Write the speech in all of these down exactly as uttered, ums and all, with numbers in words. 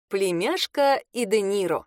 Племяшка и Де Ниро.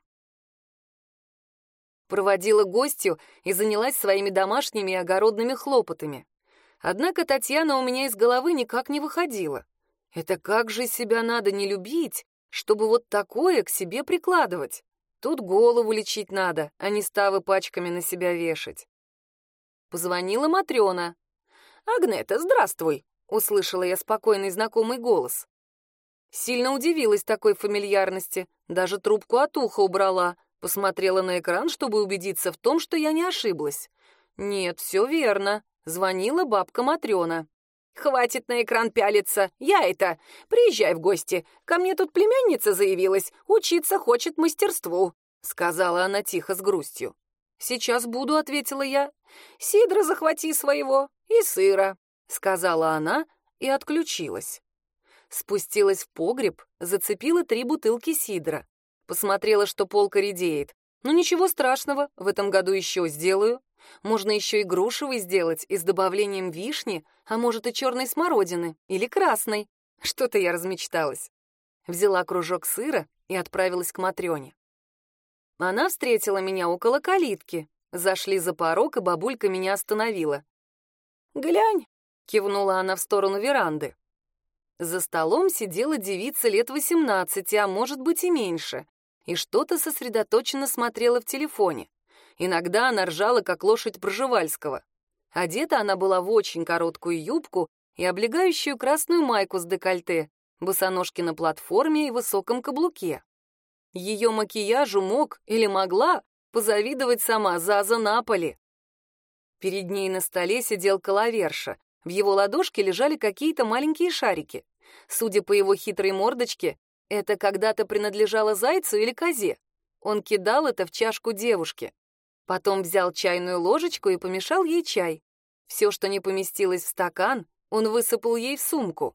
Проводила гостью и занялась своими домашними и огородными хлопотами. Однако Татьяна у меня из головы никак не выходила. Это как же себя надо не любить, чтобы вот такое к себе прикладывать? Тут голову лечить надо, а не ставы пачками на себя вешать. Позвонила Матрёна. «Агнета, здравствуй!» — услышала я спокойный знакомый голос. Сильно удивилась такой фамильярности, даже трубку от уха убрала, посмотрела на экран, чтобы убедиться в том, что я не ошиблась. Нет, все верно, звонила бабка Матрёна. «Хватит на экран пялиться, я это, приезжай в гости, ко мне тут племянница заявилась, учиться хочет мастерству», — сказала она тихо с грустью. «Сейчас буду», — ответила я. «Сидра захвати своего и сыра», — сказала она и отключилась. Спустилась в погреб, зацепила три бутылки сидра. Посмотрела, что полка редеет. Ну ничего страшного, в этом году еще сделаю. Можно еще и грушевый сделать и с добавлением вишни, а может и черной смородины или красной. Что-то я размечталась. Взяла кружок сыра и отправилась к Матрёне. Она встретила меня около калитки. Зашли за порог, и бабулька меня остановила. «Глянь», — кивнула она в сторону веранды. За столом сидела девица лет восемнадцати, а может быть и меньше, и что-то сосредоточенно смотрела в телефоне. Иногда она ржала, как лошадь Пржевальского. Одета она была в очень короткую юбку и облегающую красную майку с декольте, босоножки на платформе и высоком каблуке. Ее макияжу мог или могла позавидовать сама Заза Наполи. Перед ней на столе сидел коловерша. В его ладошке лежали какие-то маленькие шарики. Судя по его хитрой мордочке, это когда-то принадлежало зайцу или козе. Он кидал это в чашку девушки. Потом взял чайную ложечку и помешал ей чай. Все, что не поместилось в стакан, он высыпал ей в сумку.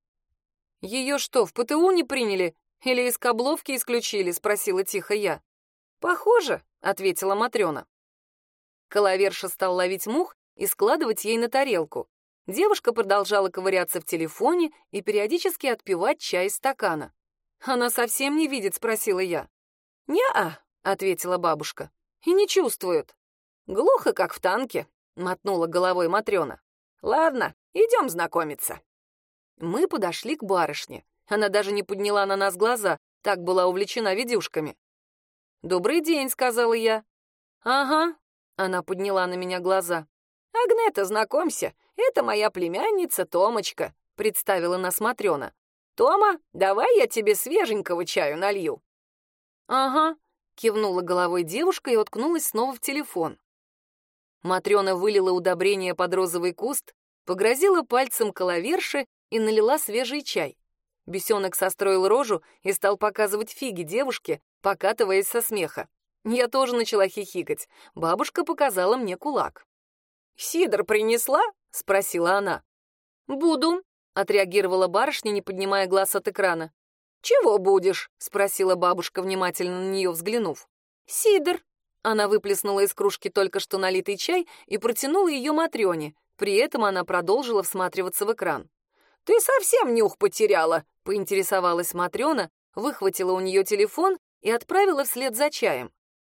«Ее что, в ПТУ не приняли? Или из Кобловки исключили?» — спросила тихо я. «Похоже», — ответила Матрёна. Коловерша стал ловить мух и складывать ей на тарелку. Девушка продолжала ковыряться в телефоне и периодически отпивать чай из стакана. «Она совсем не видит?» — спросила я. «Не-а», — ответила бабушка. «И не чувствует». «Глухо, как в танке», — мотнула головой Матрёна. «Ладно, идем знакомиться». Мы подошли к барышне. Она даже не подняла на нас глаза, так была увлечена видюшками. «Добрый день», — сказала я. «Ага», — она подняла на меня глаза. «Агнета, знакомься, это моя племянница Томочка», — представила нас Матрёна. «Тома, давай я тебе свеженького чаю налью». «Ага», — кивнула головой девушка и уткнулась снова в телефон. Матрёна вылила удобрение под розовый куст, погрозила пальцем коловерши и налила свежий чай. Бесенок состроил рожу и стал показывать фиги девушке, покатываясь со смеха. Я тоже начала хихикать. Бабушка показала мне кулак. «Сидр принесла?» — спросила она. «Буду», — отреагировала барышня, не поднимая глаз от экрана. «Чего будешь?» — спросила бабушка, внимательно на нее взглянув. «Сидр». Она выплеснула из кружки только что налитый чай и протянула ее Матрёне. При этом она продолжила всматриваться в экран. «Ты совсем нюх потеряла?» — поинтересовалась Матрёна, выхватила у нее телефон и отправила вслед за чаем.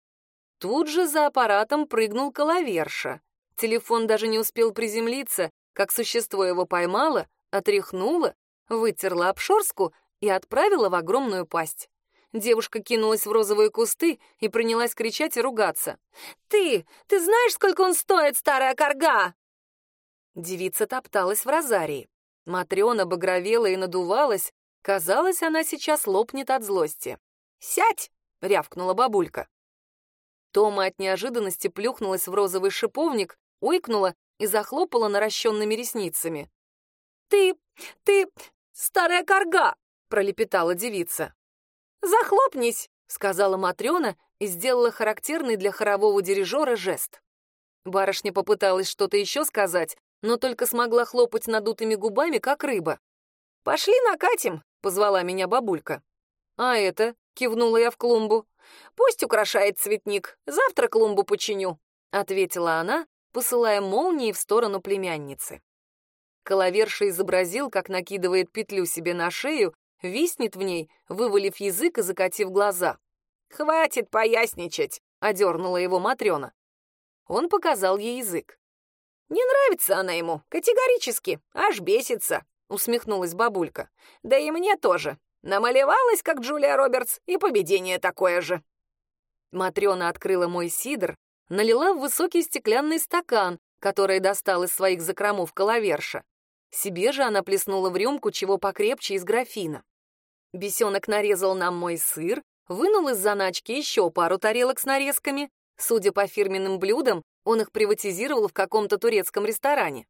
Тут же за аппаратом прыгнул коловерша. Телефон даже не успел приземлиться, как существо его поймало, отряхнуло, вытерла обшорстку и отправила в огромную пасть. Девушка кинулась в розовые кусты и принялась кричать и ругаться. «Ты! Ты знаешь, сколько он стоит, старая карга?» Девица топталась в розарии. Матрёна багровела и надувалась. Казалось, она сейчас лопнет от злости. «Сядь!» — рявкнула бабулька. Тома от неожиданности плюхнулась в розовый шиповник, ойкнула и захлопала наращенными ресницами. «Ты... ты... старая карга!» — пролепетала девица. «Захлопнись!» — сказала Матрёна и сделала характерный для хорового дирижера жест. Барышня попыталась что-то еще сказать, но только смогла хлопать надутыми губами, как рыба. «Пошли накатим!» — позвала меня бабулька. «А это?» — кивнула я в клумбу. «Пусть украшает цветник, завтра клумбу починю», — ответила она, посылая молнии в сторону племянницы. Коловерша изобразил, как накидывает петлю себе на шею виснет в ней, вывалив язык и закатив глаза. «Хватит поясничать!» — одернула его Матрена. Он показал ей язык. «Не нравится она ему, категорически, аж бесится», — усмехнулась бабулька. «Да и мне тоже. Намалевалась, как Джулия Робертс, и поведение такое же». Матрена открыла мой сидр, налила в высокий стеклянный стакан, который достал из своих закромов коловерша. Себе же она плеснула в рюмку чего покрепче из графина. Бесенок нарезал нам мой сыр, вынул из заначки еще пару тарелок с нарезками. Судя по фирменным блюдам, он их приватизировал в каком-то турецком ресторане.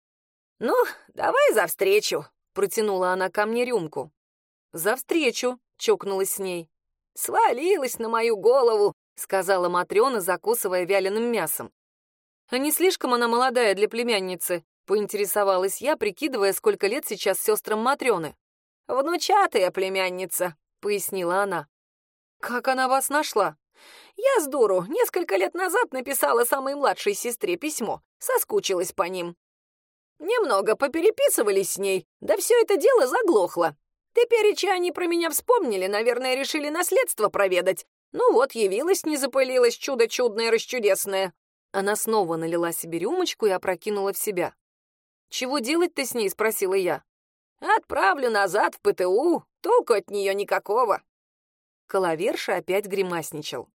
«Ну, давай за встречу», — протянула она ко мне рюмку. «За встречу», — чокнулась с ней. «Свалилась на мою голову», — сказала Матрена, закусывая вяленым мясом. «А не слишком она молодая для племянницы?» — поинтересовалась я, прикидывая, сколько лет сейчас сестрам Матрены. «Внучатая племянница», — пояснила она. «Как она вас нашла?» «Я с дуру несколько лет назад написала самой младшей сестре письмо, соскучилась по ним. Немного попереписывались с ней, да все это дело заглохло. Тепереча они про меня вспомнили, наверное, решили наследство проведать. Ну вот, явилась, не запылилась, чудо чудное, расчудесное». Она снова налила себе рюмочку и опрокинула в себя. «Чего делать-то с ней?» — спросила я. «Отправлю назад в ПТУ, толку от нее никакого». Коловерша опять гримасничал.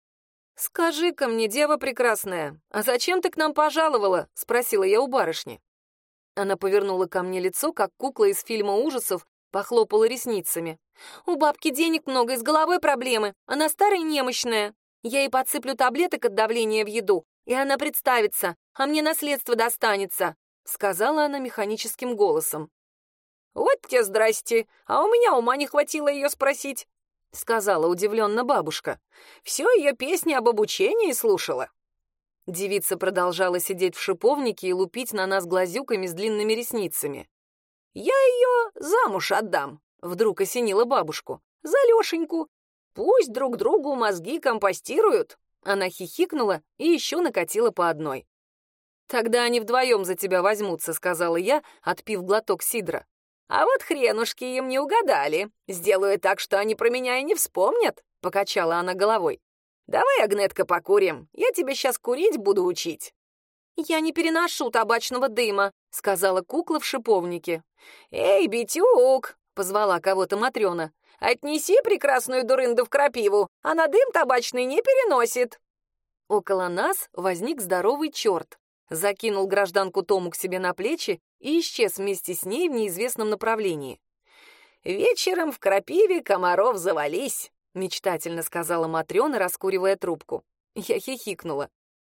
«Скажи-ка мне, дева прекрасная, а зачем ты к нам пожаловала?» — спросила я у барышни. Она повернула ко мне лицо, как кукла из фильма ужасов, похлопала ресницами. «У бабки денег много, и с головой проблемы. Она старая и немощная. Я ей подсыплю таблеток от давления в еду, и она представится, а мне наследство достанется», — сказала она механическим голосом. «Вот тебе здрасте, а у меня ума не хватило ее спросить», — сказала удивленно бабушка. «Все ее песни об обучении слушала». Девица продолжала сидеть в шиповнике и лупить на нас глазюками с длинными ресницами. «Я ее замуж отдам», — вдруг осенила бабушку. «За Лешеньку. Пусть друг другу мозги компостируют». Она хихикнула и еще накатила по одной. «Тогда они вдвоем за тебя возьмутся», — сказала я, отпив глоток сидра. «А вот хренушки им не угадали. Сделаю так, что они про меня и не вспомнят», — покачала она головой. «Давай, Агнетка, покурим. Я тебя сейчас курить буду учить». «Я не переношу табачного дыма», — сказала кукла в шиповнике. «Эй, Битюк!» — позвала кого-то Матрена. «Отнеси прекрасную дурынду в крапиву, она дым табачный не переносит». Около нас возник здоровый черт, закинул гражданку Тому к себе на плечи и исчез вместе с ней в неизвестном направлении. «Вечером в крапиве комаров завались», — мечтательно сказала Матрена, раскуривая трубку. Я хихикнула.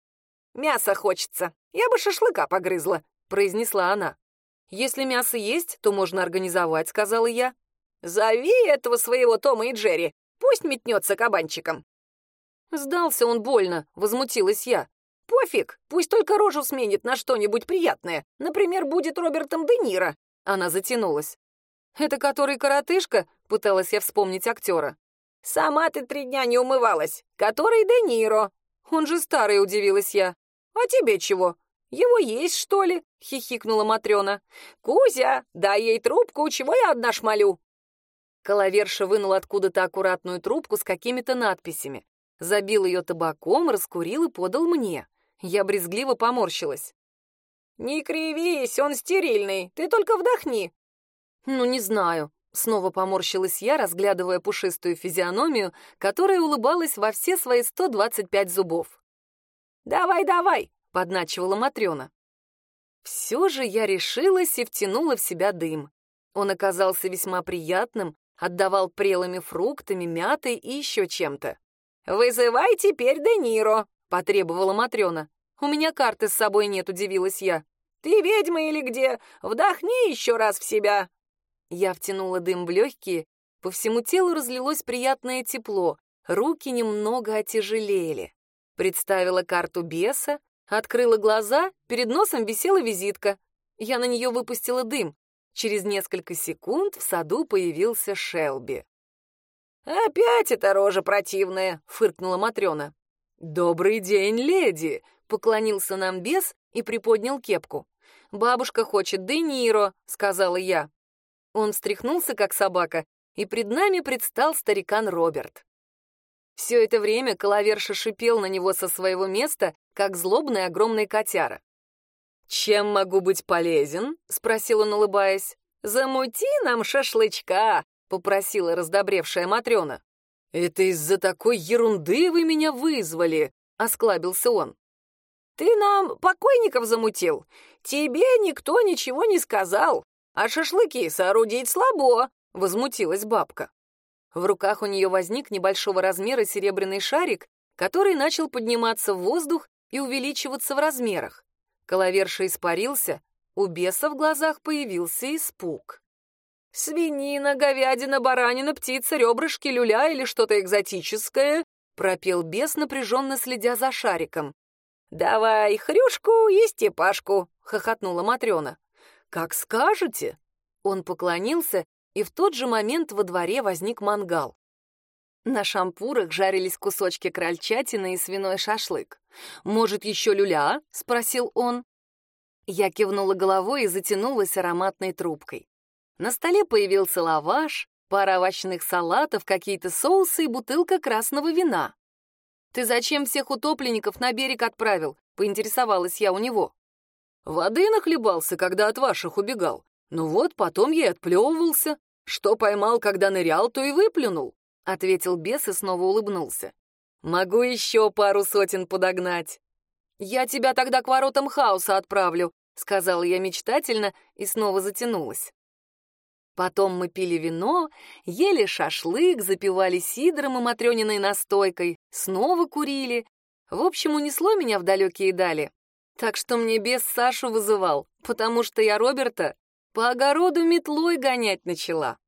«Мясо хочется, я бы шашлыка погрызла», — произнесла она. «Если мясо есть, то можно организовать», — сказала я. «Зови этого своего Тома и Джерри, пусть метнется кабанчиком». «Сдался он больно», — возмутилась я. «Пофиг, пусть только рожу сменит на что-нибудь приятное. Например, будет Робертом Де Ниро». Она затянулась. «Это который коротышка?» — пыталась я вспомнить актера. «Сама ты три дня не умывалась. Который Де Ниро?» «Он же старый», — удивилась я. «А тебе чего? Его есть, что ли?» — хихикнула Матрена. «Кузя, дай ей трубку, чего я одна шмалю?» Коловерша вынул откуда-то аккуратную трубку с какими-то надписями. Забил ее табаком, раскурил и подал мне. Я брезгливо поморщилась. «Не кривись, он стерильный, ты только вдохни». «Ну, не знаю». Снова поморщилась я, разглядывая пушистую физиономию, которая улыбалась во все свои сто двадцать пять зубов. «Давай, давай!» — подначивала Матрена. Все же я решилась и втянула в себя дым. Он оказался весьма приятным, отдавал прелыми фруктами, мятой и еще чем-то. «Вызывай теперь Де Ниро!» — потребовала Матрена. «У меня карты с собой нет», — удивилась я. «Ты ведьма или где? Вдохни еще раз в себя!» Я втянула дым в легкие, по всему телу разлилось приятное тепло, руки немного отяжелели. Представила карту беса, открыла глаза, перед носом висела визитка. Я на нее выпустила дым. Через несколько секунд в саду появился Шелби. «Опять эта рожа противная!» — фыркнула Матрена. «Добрый день, леди!» — поклонился нам бес и приподнял кепку. «Бабушка хочет Де Ниро», — сказала я. Он встряхнулся, как собака, и пред нами предстал старикан Роберт. Все это время Коловерша шипел на него со своего места, как злобный огромный котяра. «Чем могу быть полезен?» — спросил он, улыбаясь. «Замути нам шашлычка», — попросила раздобревшая Матрёна. «Это из-за такой ерунды вы меня вызвали», — осклабился он. «Ты нам покойников замутил? Тебе никто ничего не сказал, а шашлыки соорудить слабо», — возмутилась бабка. В руках у нее возник небольшого размера серебряный шарик, который начал подниматься в воздух и увеличиваться в размерах. Коловерша испарился, у беса в глазах появился испуг. «Свинина, говядина, баранина, птица, ребрышки, люля или что-то экзотическое?» — пропел бес, напряженно следя за шариком. «Давай хрюшку и степашку», — хохотнула Матрёна. «Как скажете». Он поклонился, и в тот же момент во дворе возник мангал. На шампурах жарились кусочки крольчатины и свиной шашлык. «Может, еще люля?» — спросил он. Я кивнула головой и затянулась ароматной трубкой. На столе появился лаваш, пара овощных салатов, какие-то соусы и бутылка красного вина. «Ты зачем всех утопленников на берег отправил?» — поинтересовалась я у него. «Воды нахлебался, когда от ваших убегал. Ну вот, потом я и отплевывался. Что поймал, когда нырял, то и выплюнул», — ответил бес и снова улыбнулся. «Могу еще пару сотен подогнать». «Я тебя тогда к воротам хаоса отправлю», — сказала я мечтательно и снова затянулась. Потом мы пили вино, ели шашлык, запивали сидром и матрёниной настойкой, снова курили. В общем, унесло меня в далекие дали. Так что мне бес Сашу вызывал, потому что я Роберта по огороду метлой гонять начала.